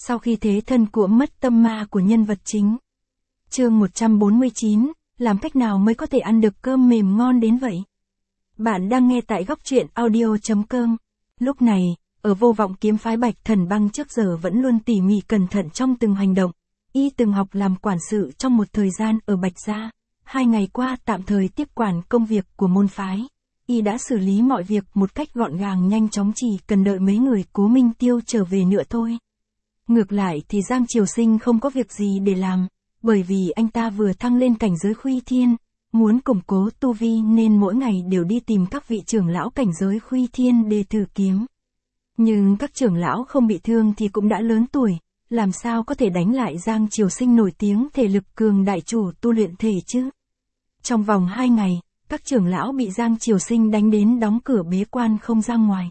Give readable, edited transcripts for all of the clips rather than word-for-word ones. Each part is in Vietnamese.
sau khi thế thân của mất tâm ma của nhân vật chính. Chương 149, làm cách nào mới có thể ăn được cơm mềm ngon đến vậy? Bạn đang nghe tại góc truyện audio.com. Lúc này, ở Vô Vọng Kiếm Phái Bạch Thần Băng trước giờ vẫn luôn tỉ mỉ cẩn thận trong từng hành động. Y từng học làm quản sự trong một thời gian ở Bạch Gia. 2 ngày qua tạm thời tiếp quản công việc của môn phái. Y đã xử lý mọi việc một cách gọn gàng nhanh chóng, chỉ cần đợi mấy người Cố Minh Tiêu trở về nữa thôi. Ngược lại thì Giang Triều Sinh không có việc gì để làm, bởi vì anh ta vừa thăng lên cảnh giới Khuy Thiên, muốn củng cố tu vi nên mỗi ngày đều đi tìm các vị trưởng lão cảnh giới Khuy Thiên để thử kiếm. Nhưng các trưởng lão không bị thương thì cũng đã lớn tuổi, làm sao có thể đánh lại Giang Triều Sinh nổi tiếng thể lực cường đại chủ tu luyện thể chứ? Trong vòng 2 ngày, các trưởng lão bị Giang Triều Sinh đánh đến đóng cửa bế quan không ra ngoài.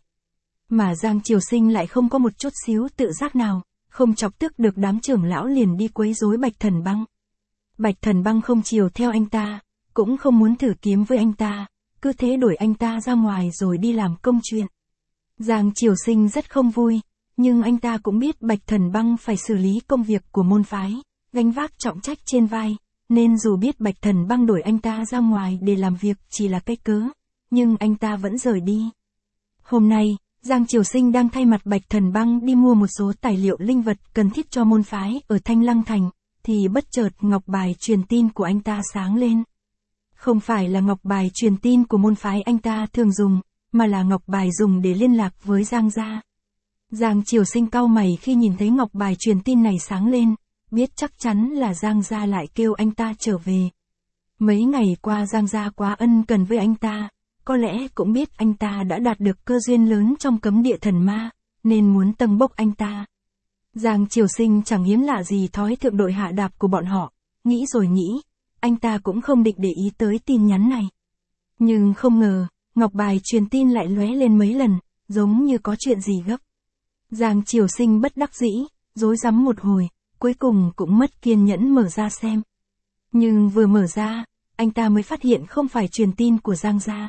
Mà Giang Triều Sinh lại không có một chút xíu tự giác nào, không chọc tức được đám trưởng lão liền đi quấy rối Bạch Thần Băng. Bạch Thần Băng không chiều theo anh ta, cũng không muốn thử kiếm với anh ta, cứ thế đuổi anh ta ra ngoài rồi đi làm công chuyện. Giang Triều Sinh rất không vui, nhưng anh ta cũng biết Bạch Thần Băng phải xử lý công việc của môn phái, gánh vác trọng trách trên vai, nên dù biết Bạch Thần Băng đuổi anh ta ra ngoài để làm việc chỉ là cái cớ, nhưng anh ta vẫn rời đi. Hôm nay, Giang Triều Sinh đang thay mặt Bạch Thần Băng đi mua một số tài liệu linh vật cần thiết cho môn phái ở Thanh Lăng Thành, thì bất chợt ngọc bài truyền tin của anh ta sáng lên. Không phải là ngọc bài truyền tin của môn phái anh ta thường dùng, mà là ngọc bài dùng để liên lạc với Giang gia. Giang Triều Sinh cau mày khi nhìn thấy ngọc bài truyền tin này sáng lên, biết chắc chắn là Giang gia lại kêu anh ta trở về. Mấy ngày qua Giang gia quá ân cần với anh ta, có lẽ cũng biết anh ta đã đạt được cơ duyên lớn trong cấm địa thần ma, nên muốn tâng bốc anh ta. Giang Triều Sinh chẳng hiếm lạ gì thói thượng đội hạ đạp của bọn họ, nghĩ rồi nghĩ, anh ta cũng không định để ý tới tin nhắn này. Nhưng không ngờ, ngọc bài truyền tin lại lóe lên mấy lần, giống như có chuyện gì gấp. Giang Triều Sinh bất đắc dĩ, rối rắm một hồi, cuối cùng cũng mất kiên nhẫn mở ra xem. Nhưng vừa mở ra, anh ta mới phát hiện không phải truyền tin của Giang gia,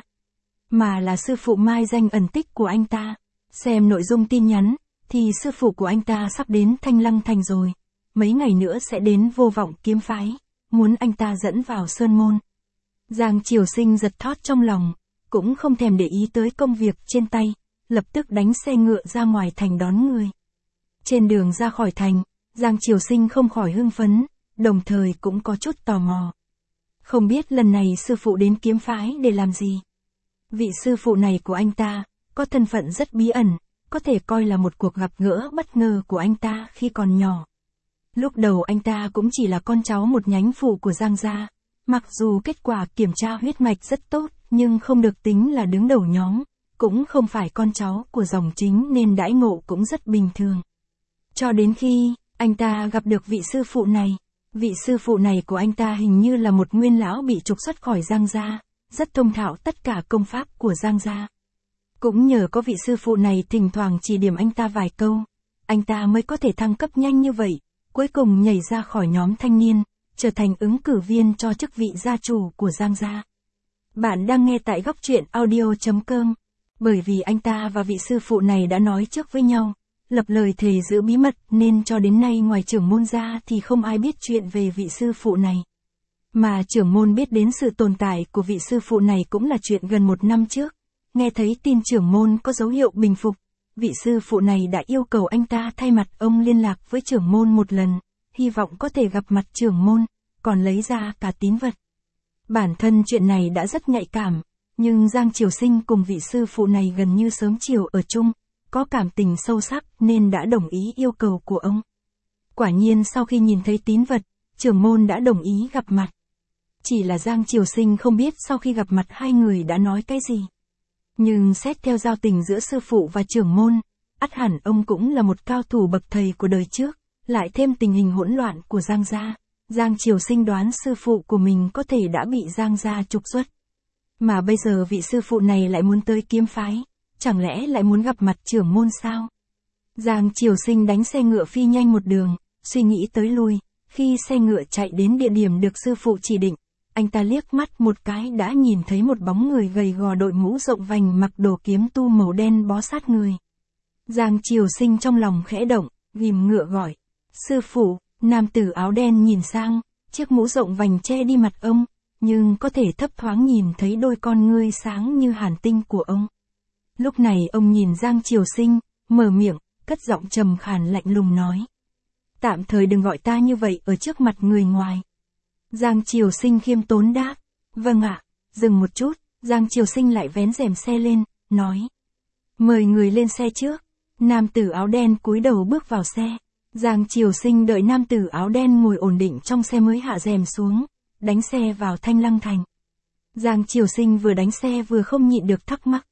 mà là sư phụ mai danh ẩn tích của anh ta. Xem nội dung tin nhắn, thì sư phụ của anh ta sắp đến Thanh Lăng Thành rồi, mấy ngày nữa sẽ đến Vô Vọng Kiếm Phái, muốn anh ta dẫn vào sơn môn. Giang Triều Sinh giật thót trong lòng, cũng không thèm để ý tới công việc trên tay, lập tức đánh xe ngựa ra ngoài thành đón người. Trên đường ra khỏi thành, Giang Triều Sinh không khỏi hưng phấn, đồng thời cũng có chút tò mò. Không biết lần này sư phụ đến kiếm phái để làm gì? Vị sư phụ này của anh ta, có thân phận rất bí ẩn, có thể coi là một cuộc gặp gỡ bất ngờ của anh ta khi còn nhỏ. Lúc đầu anh ta cũng chỉ là con cháu một nhánh phụ của Giang gia, mặc dù kết quả kiểm tra huyết mạch rất tốt, nhưng không được tính là đứng đầu nhóm, cũng không phải con cháu của dòng chính nên đãi ngộ cũng rất bình thường. Cho đến khi, anh ta gặp được vị sư phụ này. Vị sư phụ này của anh ta hình như là một nguyên lão bị trục xuất khỏi Giang gia, rất thông thạo tất cả công pháp của Giang gia. Cũng nhờ có vị sư phụ này thỉnh thoảng chỉ điểm anh ta vài câu, anh ta mới có thể thăng cấp nhanh như vậy, cuối cùng nhảy ra khỏi nhóm thanh niên, trở thành ứng cử viên cho chức vị gia chủ của Giang gia. Bạn đang nghe tại góc truyện audio.com. Bởi vì anh ta và vị sư phụ này đã nói trước với nhau, lập lời thề giữ bí mật, nên cho đến nay ngoài trưởng môn ra thì không ai biết chuyện về vị sư phụ này. Mà trưởng môn biết đến sự tồn tại của vị sư phụ này cũng là chuyện gần 1 năm trước. Nghe thấy tin trưởng môn có dấu hiệu bình phục, vị sư phụ này đã yêu cầu anh ta thay mặt ông liên lạc với trưởng môn một lần, hy vọng có thể gặp mặt trưởng môn, còn lấy ra cả tín vật. Bản thân chuyện này đã rất nhạy cảm, nhưng Giang Triều Sinh cùng vị sư phụ này gần như sớm chiều ở chung, có cảm tình sâu sắc nên đã đồng ý yêu cầu của ông. Quả nhiên sau khi nhìn thấy tín vật, trưởng môn đã đồng ý gặp mặt. Chỉ là Giang Triều Sinh không biết sau khi gặp mặt hai người đã nói cái gì. Nhưng xét theo giao tình giữa sư phụ và trưởng môn, ắt hẳn ông cũng là một cao thủ bậc thầy của đời trước, lại thêm tình hình hỗn loạn của Giang gia. Giang Triều Sinh đoán sư phụ của mình có thể đã bị Giang gia trục xuất. Mà bây giờ vị sư phụ này lại muốn tới kiếm phái, chẳng lẽ lại muốn gặp mặt trưởng môn sao? Giang Triều Sinh đánh xe ngựa phi nhanh một đường, suy nghĩ tới lui, khi xe ngựa chạy đến địa điểm được sư phụ chỉ định, anh ta liếc mắt một cái đã nhìn thấy một bóng người gầy gò đội mũ rộng vành mặc đồ kiếm tu màu đen bó sát người. Giang Triều Sinh trong lòng khẽ động, ghim ngựa gọi. Sư phụ, nam tử áo đen nhìn sang, chiếc mũ rộng vành che đi mặt ông, nhưng có thể thấp thoáng nhìn thấy đôi con ngươi sáng như hàn tinh của ông. Lúc này ông nhìn Giang Triều Sinh, mở miệng, cất giọng trầm khàn lạnh lùng nói. Tạm thời đừng gọi ta như vậy ở trước mặt người ngoài. Giang Triều Sinh khiêm tốn đáp. Vâng ạ. Dừng một chút, Giang Triều Sinh lại vén rèm xe lên, nói. Mời người lên xe trước. Nam tử áo đen cúi đầu bước vào xe. Giang Triều Sinh đợi nam tử áo đen ngồi ổn định trong xe mới hạ rèm xuống, đánh xe vào Thanh Lăng Thành. Giang Triều Sinh vừa đánh xe vừa không nhịn được thắc mắc.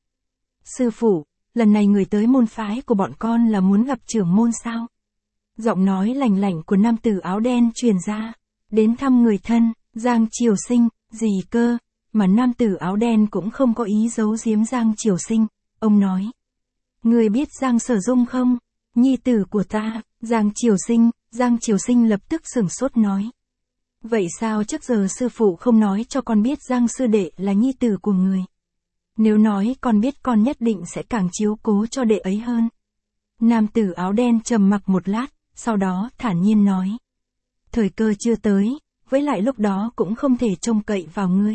Sư phụ, lần này người tới môn phái của bọn con là muốn gặp trưởng môn sao? Giọng nói lành lạnh của nam tử áo đen truyền ra. Đến thăm người thân, Giang Triều Sinh, gì cơ, mà nam tử áo đen cũng không có ý giấu giếm Giang Triều Sinh, ông nói. Người biết Giang Sở Dung không? Nhi tử của ta, Giang Triều Sinh lập tức sửng sốt nói. Vậy sao trước giờ sư phụ không nói cho con biết Giang sư đệ là nhi tử của người? Nếu nói con biết con nhất định sẽ càng chiếu cố cho đệ ấy hơn. Nam tử áo đen trầm mặc một lát, sau đó thản nhiên nói. Thời cơ chưa tới, với lại lúc đó cũng không thể trông cậy vào ngươi.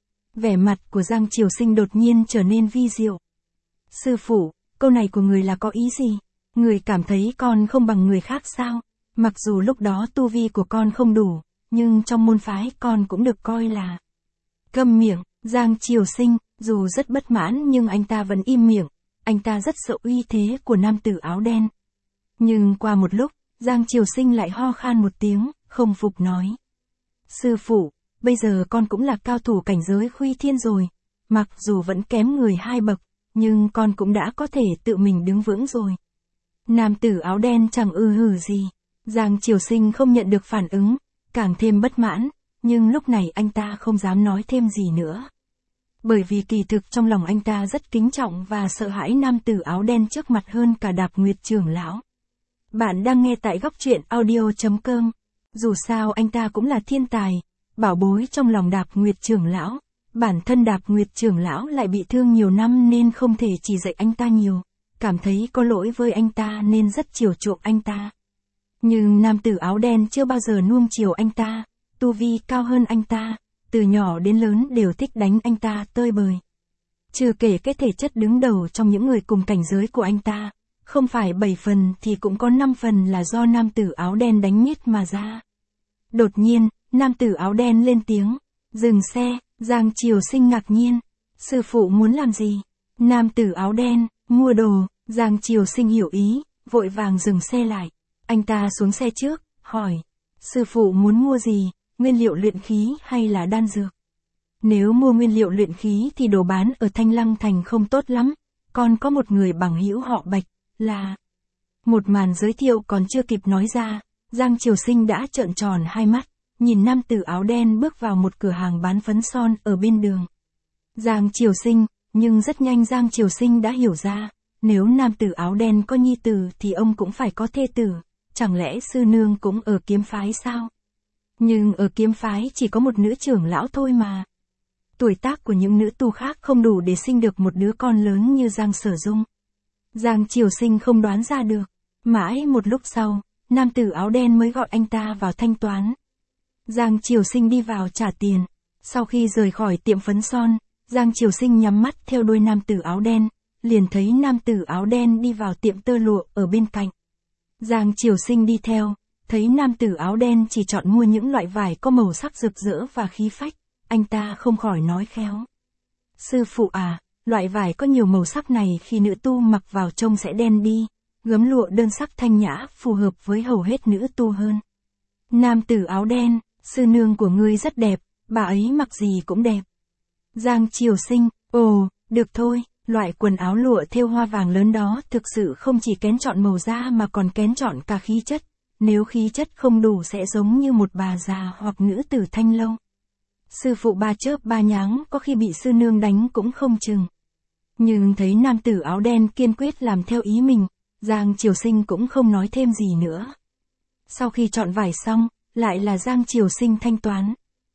Vẻ mặt của Giang Triều Sinh đột nhiên trở nên vi diệu. Sư phụ, câu này của người là có ý gì? Người cảm thấy con không bằng người khác sao? Mặc dù lúc đó tu vi của con không đủ, nhưng trong môn phái con cũng được coi là. Câm miệng, Giang Triều Sinh, dù rất bất mãn nhưng anh ta vẫn im miệng, anh ta rất sợ uy thế của nam tử áo đen. Nhưng qua một lúc, Giang Triều Sinh lại ho khan một tiếng, không phục nói. Sư phụ, bây giờ con cũng là cao thủ cảnh giới Khuy Thiên rồi, mặc dù vẫn kém người 2 bậc, nhưng con cũng đã có thể tự mình đứng vững rồi. Nam tử áo đen chẳng hử gì, Giang Triều Sinh không nhận được phản ứng, càng thêm bất mãn, nhưng lúc này anh ta không dám nói thêm gì nữa. Bởi vì kỳ thực trong lòng anh ta rất kính trọng và sợ hãi nam tử áo đen trước mặt hơn cả Đạp Nguyệt trưởng lão. Bạn đang nghe tại góc truyện audio.com. Dù sao anh ta cũng là thiên tài, bảo bối trong lòng Đạp Nguyệt trưởng lão. Bản thân Đạp Nguyệt trưởng lão lại bị thương nhiều năm nên không thể chỉ dạy anh ta nhiều, cảm thấy có lỗi với anh ta nên rất chiều chuộng anh ta. Nhưng nam tử áo đen chưa bao giờ nuông chiều anh ta, tu vi cao hơn anh ta, từ nhỏ đến lớn đều thích đánh anh ta tơi bời. Chưa kể cái thể chất đứng đầu trong những người cùng cảnh giới của anh ta, không phải 7 phần thì cũng có 5 phần là do nam tử áo đen đánh miết mà ra. Đột nhiên, nam tử áo đen lên tiếng, dừng xe. Giang Triều Sinh ngạc nhiên. Sư phụ muốn làm gì? Nam tử áo đen, mua đồ. Giang Triều Sinh hiểu ý, vội vàng dừng xe lại. Anh ta xuống xe trước, hỏi. Sư phụ muốn mua gì? Nguyên liệu luyện khí hay là đan dược? Nếu mua nguyên liệu luyện khí thì đồ bán ở Thanh Lăng Thành không tốt lắm. Còn có một người bằng hữu họ Bạch, là... Một màn giới thiệu còn chưa kịp nói ra, Giang Triều Sinh đã trợn tròn hai mắt. Nhìn nam tử áo đen bước vào một cửa hàng bán phấn son ở bên đường. Giang Triều Sinh, nhưng rất nhanh Giang Triều Sinh đã hiểu ra, nếu nam tử áo đen có nhi tử thì ông cũng phải có thê tử, chẳng lẽ sư nương cũng ở kiếm phái sao? Nhưng ở kiếm phái chỉ có một nữ trưởng lão thôi mà. Tuổi tác của những nữ tu khác không đủ để sinh được một đứa con lớn như Giang Sở Dung. Giang Triều Sinh không đoán ra được, mãi một lúc sau, nam tử áo đen mới gọi anh ta vào thanh toán. Giang Triều Sinh đi vào trả tiền. Sau khi rời khỏi tiệm phấn son, Giang Triều Sinh nhắm mắt theo đuôi nam tử áo đen, liền thấy nam tử áo đen đi vào tiệm tơ lụa ở bên cạnh. Giang Triều Sinh đi theo, thấy nam tử áo đen chỉ chọn mua những loại vải có màu sắc rực rỡ và khí phách, anh ta không khỏi nói khéo. Sư phụ à, loại vải có nhiều màu sắc này khi nữ tu mặc vào trông sẽ đen đi, gấm lụa đơn sắc thanh nhã phù hợp với hầu hết nữ tu hơn. Nam tử áo đen, sư nương của ngươi rất đẹp, bà ấy mặc gì cũng đẹp. Giang Triều Sinh, ồ, được thôi, loại quần áo lụa thêu hoa vàng lớn đó thực sự không chỉ kén chọn màu da mà còn kén chọn cả khí chất, nếu khí chất không đủ sẽ giống như một bà già hoặc nữ tử thanh lâu. Sư phụ ba chớp ba nháng có khi bị sư nương đánh cũng không chừng. Nhưng thấy nam tử áo đen kiên quyết làm theo ý mình, Giang Triều Sinh cũng không nói thêm gì nữa. Sau khi chọn vải xong, lại là Giang Triều Sinh thanh toán.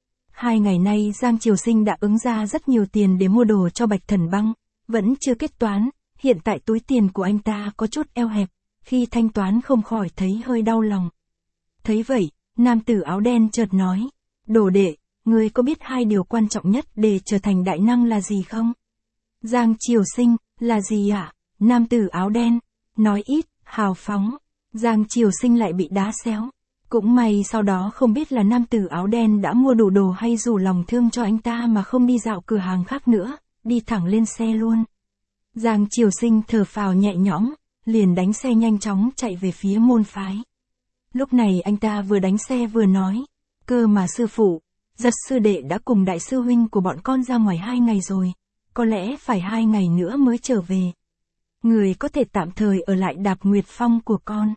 2 ngày nay Giang Triều Sinh đã ứng ra rất nhiều tiền để mua đồ cho Bạch Thần Băng, vẫn chưa kết toán, hiện tại túi tiền của anh ta có chút eo hẹp, khi thanh toán không khỏi thấy hơi đau lòng. Thấy vậy, nam tử áo đen chợt nói, đồ đệ, ngươi có biết hai điều quan trọng nhất để trở thành đại năng là gì không? Giang Triều Sinh, là gì ạ? Nam tử áo đen, nói ít, hào phóng. Giang Triều Sinh lại bị đá xéo. Cũng may sau đó không biết là nam tử áo đen đã mua đủ đồ hay rủ lòng thương cho anh ta mà không đi dạo cửa hàng khác nữa, đi thẳng lên xe luôn. Giang Triều Sinh thở phào nhẹ nhõm, liền đánh xe nhanh chóng chạy về phía môn phái. Lúc này anh ta vừa đánh xe vừa nói, cơ mà sư phụ, Giật sư đệ đã cùng đại sư huynh của bọn con ra ngoài 2 ngày rồi, có lẽ phải 2 ngày nữa mới trở về. Người có thể tạm thời ở lại Đạp Nguyệt Phong của con.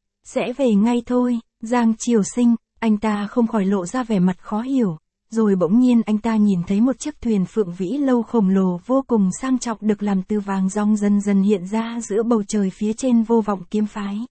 Sẽ về ngay thôi. Giang Triều Sinh, anh ta không khỏi lộ ra vẻ mặt khó hiểu, rồi bỗng nhiên anh ta nhìn thấy một chiếc thuyền Phượng Vĩ Lâu khổng lồ vô cùng sang trọng được làm từ vàng ròng dần dần hiện ra giữa bầu trời phía trên Vô Vọng Kiếm Phái.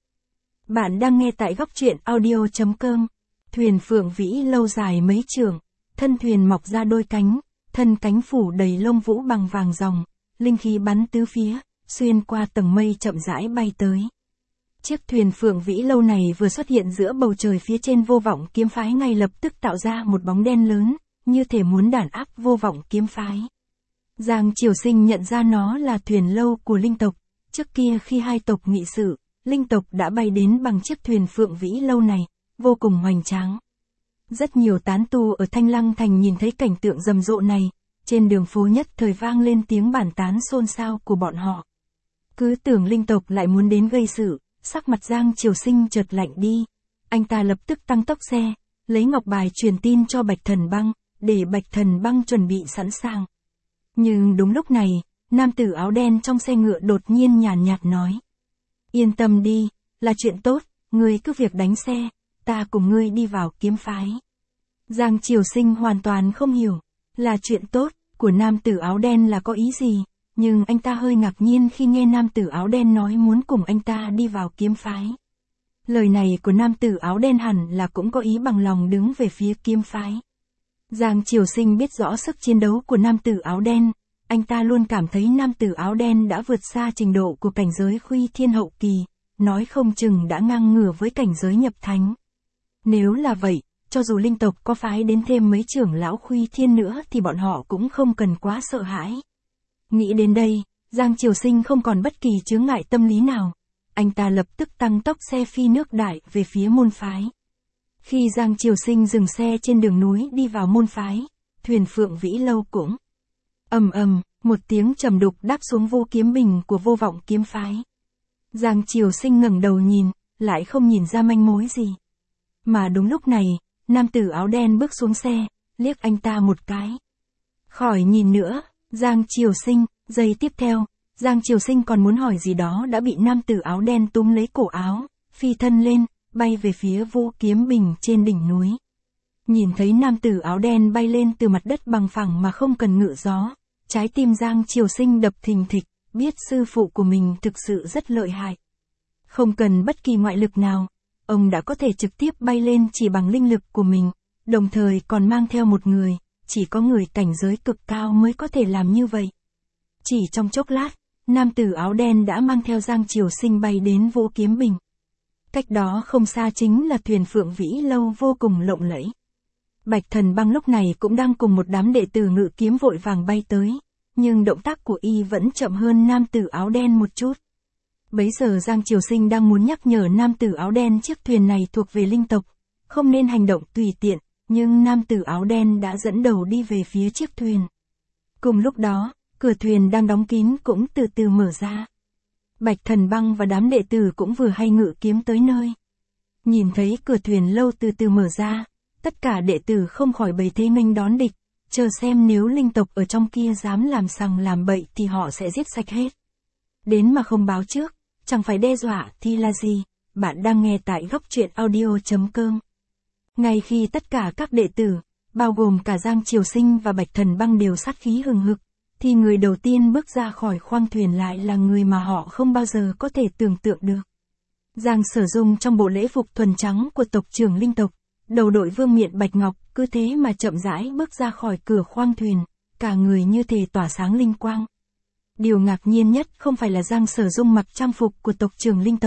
Bạn đang nghe tại góc truyện audio.com. Thuyền Phượng Vĩ Lâu dài mấy trượng, thân thuyền mọc ra đôi cánh, thân cánh phủ đầy lông vũ bằng vàng ròng, linh khí bắn tứ phía, xuyên qua tầng mây chậm rãi bay tới. Chiếc thuyền Phượng Vĩ Lâu này vừa xuất hiện giữa bầu trời phía trên Vô Vọng Kiếm Phái ngay lập tức tạo ra một bóng đen lớn, như thể muốn đàn áp Vô Vọng Kiếm Phái. Giang Triều Sinh nhận ra nó là thuyền lâu của linh tộc, trước kia khi hai tộc nghị sự, linh tộc đã bay đến bằng chiếc thuyền Phượng Vĩ Lâu này, vô cùng hoành tráng. Rất nhiều tán tu ở Thanh Lăng Thành nhìn thấy cảnh tượng rầm rộ này, trên đường phố nhất thời vang lên tiếng bàn tán xôn xao của bọn họ. Cứ tưởng linh tộc lại muốn đến gây sự. Sắc mặt Giang Triều Sinh chợt lạnh đi, anh ta lập tức tăng tốc xe, lấy ngọc bài truyền tin cho Bạch Thần Băng, để Bạch Thần Băng chuẩn bị sẵn sàng. Nhưng đúng lúc này, nam tử áo đen trong xe ngựa đột nhiên nhàn nhạt nói. Yên tâm đi, là chuyện tốt, ngươi cứ việc đánh xe, ta cùng ngươi đi vào kiếm phái. Giang Triều Sinh hoàn toàn không hiểu, là chuyện tốt, của nam tử áo đen là có ý gì. Nhưng anh ta hơi ngạc nhiên khi nghe nam tử áo đen nói muốn cùng anh ta đi vào kiếm phái. Lời này của nam tử áo đen hẳn là cũng có ý bằng lòng đứng về phía kiếm phái. Giang Triều Sinh biết rõ sức chiến đấu của nam tử áo đen, anh ta luôn cảm thấy nam tử áo đen đã vượt xa trình độ của cảnh giới Khuy Thiên hậu kỳ, nói không chừng đã ngang ngửa với cảnh giới nhập thánh. Nếu là vậy, cho dù linh tộc có phái đến thêm mấy trưởng lão Khuy Thiên nữa thì bọn họ cũng không cần quá sợ hãi. Nghĩ đến đây, Giang Triều Sinh không còn bất kỳ chướng ngại tâm lý nào. Anh ta lập tức tăng tốc xe phi nước đại về phía môn phái. Khi Giang Triều Sinh dừng xe trên đường núi đi vào môn phái, thuyền Phượng Vĩ Lâu cũng ầm ầm, một tiếng trầm đục đáp xuống vô kiếm bình của Vô Vọng Kiếm Phái. Giang Triều Sinh ngẩng đầu nhìn, lại không nhìn ra manh mối gì. Mà đúng lúc này, nam tử áo đen bước xuống xe, liếc anh ta một cái. Khỏi nhìn nữa. Giang Triều Sinh, giây tiếp theo, Giang Triều Sinh còn muốn hỏi gì đó đã bị nam tử áo đen túm lấy cổ áo, phi thân lên, bay về phía vô kiếm bình trên đỉnh núi. Nhìn thấy nam tử áo đen bay lên từ mặt đất bằng phẳng mà không cần ngự gió, trái tim Giang Triều Sinh đập thình thịch, biết sư phụ của mình thực sự rất lợi hại. Không cần bất kỳ ngoại lực nào, ông đã có thể trực tiếp bay lên chỉ bằng linh lực của mình, đồng thời còn mang theo một người. Chỉ có người cảnh giới cực cao mới có thể làm như vậy. Chỉ trong chốc lát, nam tử áo đen đã mang theo Giang Triều Sinh bay đến Vô Kiếm Bình. Cách đó không xa chính là thuyền Phượng Vĩ Lâu vô cùng lộng lẫy. Bạch Thần Băng lúc này cũng đang cùng một đám đệ tử ngự kiếm vội vàng bay tới, nhưng động tác của y vẫn chậm hơn nam tử áo đen một chút. Bấy giờ Giang Triều Sinh đang muốn nhắc nhở nam tử áo đen chiếc thuyền này thuộc về linh tộc, không nên hành động tùy tiện. Nhưng nam tử áo đen đã dẫn đầu đi về phía chiếc thuyền. Cùng lúc đó, cửa thuyền đang đóng kín cũng từ từ mở ra. Bạch Thần Băng và đám đệ tử cũng vừa hay ngự kiếm tới nơi. Nhìn thấy cửa thuyền lâu từ từ mở ra, tất cả đệ tử không khỏi bày thế nghênh đón địch, chờ xem nếu linh tộc ở trong kia dám làm sằng làm bậy thì họ sẽ giết sạch hết. Đến mà không báo trước, chẳng phải đe dọa thì là gì. Bạn đang nghe tại góc truyện audio.com. Ngay khi tất cả các đệ tử, bao gồm cả Giang Triều Sinh và Bạch Thần Băng đều sát khí hừng hực, thì người đầu tiên bước ra khỏi khoang thuyền lại là người mà họ không bao giờ có thể tưởng tượng được. Giang Sở Dung trong bộ lễ phục thuần trắng của tộc trưởng linh tộc, đầu đội vương miện bạch ngọc, cứ thế mà chậm rãi bước ra khỏi cửa khoang thuyền, cả người như thể tỏa sáng linh quang. Điều ngạc nhiên nhất không phải là Giang Sở Dung mặc trang phục của tộc trưởng linh tộc,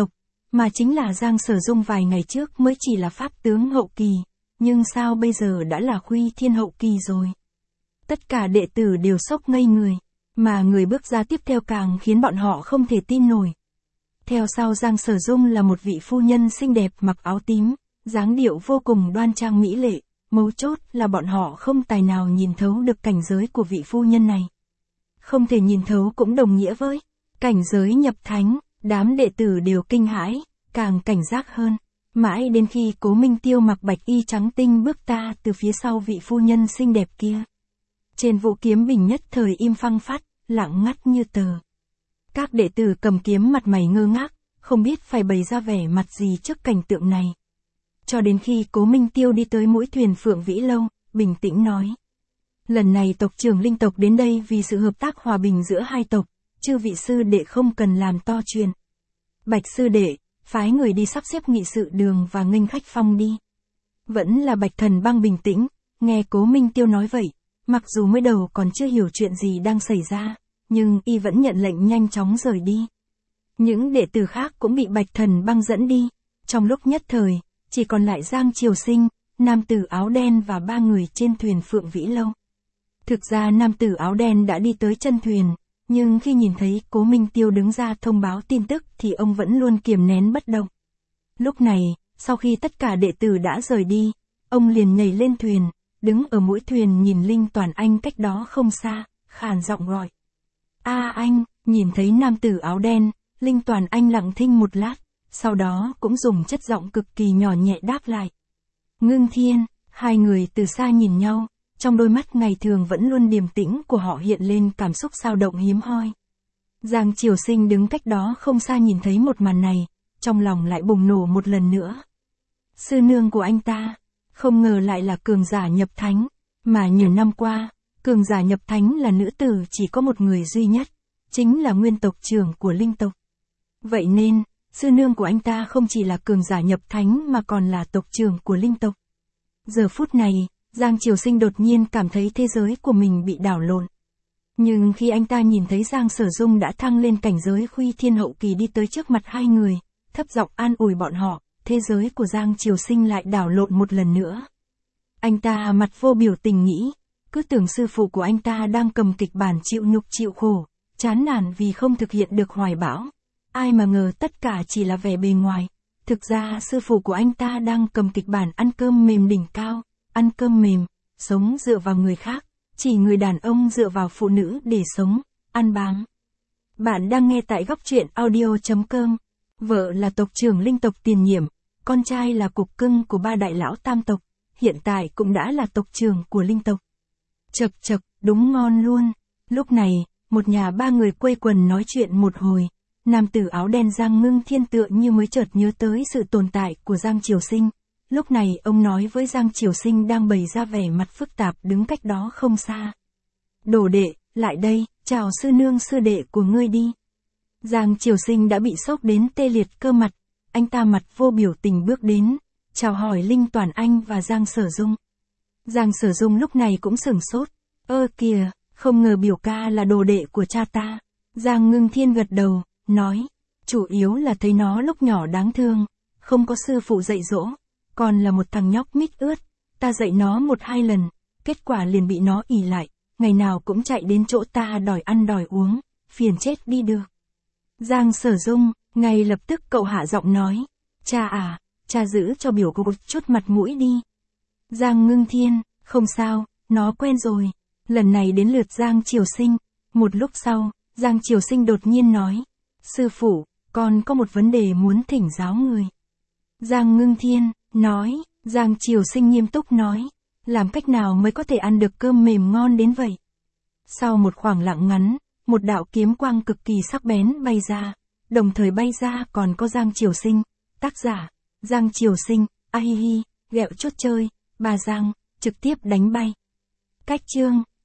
mà chính là Giang Sở Dung vài ngày trước mới chỉ là pháp tướng hậu kỳ, nhưng sao bây giờ đã là Khuy Thiên hậu kỳ rồi. Tất cả đệ tử đều sốc ngây người, mà người bước ra tiếp theo càng khiến bọn họ không thể tin nổi. Theo sau Giang Sở Dung là một vị phu nhân xinh đẹp mặc áo tím, dáng điệu vô cùng đoan trang mỹ lệ, mấu chốt là bọn họ không tài nào nhìn thấu được cảnh giới của vị phu nhân này. Không thể nhìn thấu cũng đồng nghĩa với cảnh giới nhập thánh, đám đệ tử đều kinh hãi, càng cảnh giác hơn. Mãi đến khi Cố Minh Tiêu mặc bạch y trắng tinh bước ta từ phía sau vị phu nhân xinh đẹp kia. Trên vũ kiếm bình nhất thời im phăng phát, lặng ngắt như tờ. Các đệ tử cầm kiếm mặt mày ngơ ngác, không biết phải bày ra vẻ mặt gì trước cảnh tượng này. Cho đến khi Cố Minh Tiêu đi tới mũi thuyền Phượng Vĩ Lâu, bình tĩnh nói. Lần này tộc trưởng Linh tộc đến đây vì sự hợp tác hòa bình giữa hai tộc, chư vị sư đệ không cần làm to chuyện. Bạch sư đệ, phái người đi sắp xếp nghị sự đường và nghênh khách phong đi. Vẫn là Bạch Thần Băng bình tĩnh, nghe Cố Minh Tiêu nói vậy, mặc dù mới đầu còn chưa hiểu chuyện gì đang xảy ra, nhưng y vẫn nhận lệnh nhanh chóng rời đi. Những đệ tử khác cũng bị Bạch Thần Băng dẫn đi, trong lúc nhất thời, chỉ còn lại Giang Triều Sinh, nam tử áo đen và 3 người trên thuyền Phượng Vĩ Lâu. Thực ra nam tử áo đen đã đi tới chân thuyền, nhưng khi nhìn thấy Cố Minh Tiêu đứng ra thông báo tin tức thì ông vẫn luôn kiềm nén bất động. Lúc này, sau khi tất cả đệ tử đã rời đi, ông liền nhảy lên thuyền, đứng ở mũi thuyền nhìn Linh Toàn Anh cách đó không xa, khàn giọng gọi. Anh, nhìn thấy nam tử áo đen, Linh Toàn Anh lặng thinh một lát, sau đó cũng dùng chất giọng cực kỳ nhỏ nhẹ đáp lại. Ngưng Thiên, hai người từ xa nhìn nhau, trong đôi mắt ngày thường vẫn luôn điềm tĩnh của họ hiện lên cảm xúc xao động hiếm hoi. Giang Triều Sinh đứng cách đó không xa nhìn thấy một màn này, trong lòng lại bùng nổ một lần nữa. Sư nương của anh ta, không ngờ lại là cường giả nhập thánh, mà nhiều năm qua, cường giả nhập thánh là nữ tử chỉ có một người duy nhất, chính là nguyên tộc trưởng của Linh tộc. Vậy nên, sư nương của anh ta không chỉ là cường giả nhập thánh mà còn là tộc trưởng của Linh tộc. Giờ phút này, Giang Triều Sinh đột nhiên cảm thấy thế giới của mình bị đảo lộn. Nhưng khi anh ta nhìn thấy Giang Sở Dung đã thăng lên cảnh giới Khuy Thiên hậu kỳ đi tới trước mặt hai người, thấp giọng an ủi bọn họ, thế giới của Giang Triều Sinh lại đảo lộn một lần nữa. Anh ta mặt vô biểu tình nghĩ, cứ tưởng sư phụ của anh ta đang cầm kịch bản chịu nhục chịu khổ, chán nản vì không thực hiện được hoài bão. Ai mà ngờ tất cả chỉ là vẻ bề ngoài. Thực ra sư phụ của anh ta đang cầm kịch bản ăn cơm mềm đỉnh cao, ăn cơm mềm, sống dựa vào người khác, chỉ người đàn ông dựa vào phụ nữ để sống, ăn bám. Bạn đang nghe tại góc truyện audio.com. Vợ là tộc trưởng Linh tộc tiền nhiệm, con trai là cục cưng của 3 đại lão tam tộc, hiện tại cũng đã là tộc trưởng của Linh tộc. Chậc chậc, đúng ngon luôn. Lúc này, một nhà 3 người quây quần nói chuyện một hồi. Nam tử áo đen Giang Ngưng Thiên tựa như mới chợt nhớ tới sự tồn tại của Giang Triều Sinh. Lúc này ông nói với Giang Triều Sinh đang bày ra vẻ mặt phức tạp đứng cách đó không xa. Đồ đệ, lại đây, chào sư nương sư đệ của ngươi đi. Giang Triều Sinh đã bị sốc đến tê liệt cơ mặt, anh ta mặt vô biểu tình bước đến, chào hỏi Linh Toàn Anh và Giang Sở Dung. Giang Sở Dung lúc này cũng sửng sốt, kìa, không ngờ biểu ca là đồ đệ của cha ta. Giang Ngưng Thiên gật đầu, nói, chủ yếu là thấy nó lúc nhỏ đáng thương, không có sư phụ dạy dỗ, còn là một thằng nhóc mít ướt, ta dạy nó 1-2 lần, kết quả liền bị nó ỷ lại, ngày nào cũng chạy đến chỗ ta đòi ăn đòi uống, phiền chết đi được. Giang Sở Dung, ngay lập tức cậu hạ giọng nói, cha giữ cho biểu cô một chút mặt mũi đi. Giang Ngưng Thiên, không sao, nó quen rồi. Lần này đến lượt Giang Triều Sinh. Một lúc sau, Giang Triều Sinh đột nhiên nói, sư phụ, con có một vấn đề muốn thỉnh giáo người. Giang Ngưng Thiên, nói, Giang Triều Sinh nghiêm túc nói, làm cách nào mới có thể ăn được cơm mềm ngon đến vậy? Sau một khoảng lặng ngắn, một đạo kiếm quang cực kỳ sắc bén bay ra, đồng thời bay ra còn có Giang Triều Sinh, tác giả, Giang Triều Sinh, ahihi, ghẹo chốt chơi, bà Giang, trực tiếp đánh bay. Cách chương